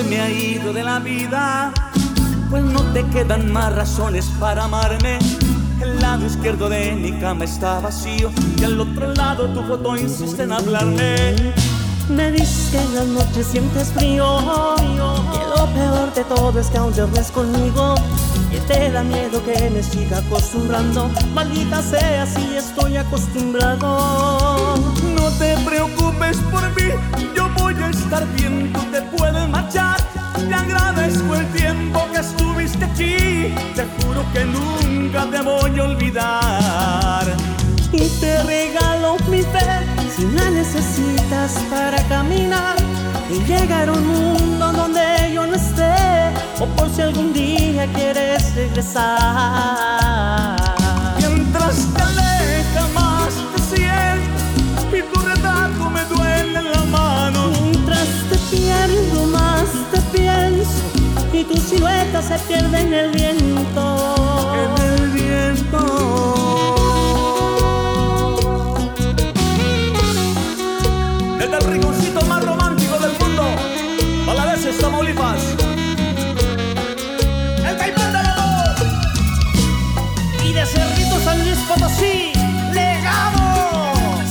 se me ha ido de la vida, pues no te quedan más razones para amarme. El lado izquierdo de mi cama está vacío y al otro lado tu foto insiste en hablarme. Me dices que en las noches sientes frío, que lo peor de todo es que aún duermes conmigo, que te da miedo que me siga acostumbrando. Maldita sea si estoy acostumbrado. No te preocupes por mí, yo voy a estar bien, tú te puedes marchar. Te agradezco el tiempo que estuviste aquí, te juro que nunca te voy a olvidar. Y te regalo mi fe, si la necesitas para caminar y llegar a un mundo donde yo no esté, o por si algún día quieres regresar. Mientras te alejas más te siento y tu retrato me duele en la mano. Mientras te pierdo más te pienso y tu silueta se pierde en el viento. En el viento. Desde el rinconcito más romántico del mundo, Valadez, Tamaulipas, el Caimán de la voz. Y de Cerrito San Luis Potosí, legamos.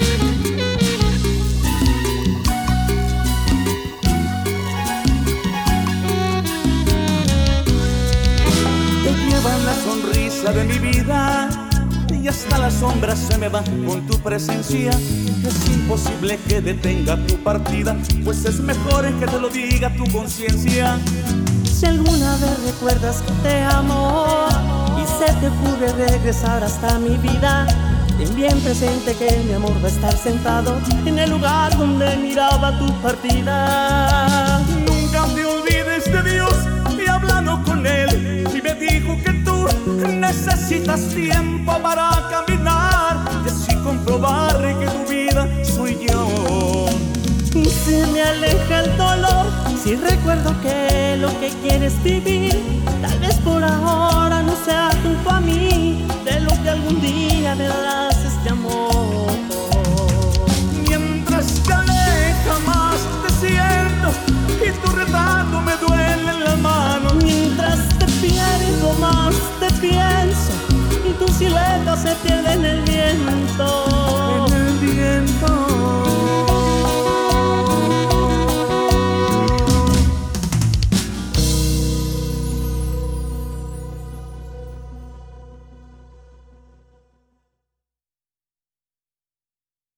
Te llevan la sonrisa de mi vida y hasta las sombras se me van con tu presencia. Es imposible que detenga tu partida, pues es mejor que te lo diga tu conciencia. Si alguna vez recuerdas que te amo y se te ocurre regresar hasta mi vida, ten bien presente que mi amor va a estar sentado en el lugar donde miraba tu partida. Nunca te olvides de Dios y hablando con Él, y me dijo que tú necesitas tiempo para caminar y así comprobar que tu vida soy yo. Y se me aleja el dolor si recuerdo que lo que quieres vivir, tal vez por ahora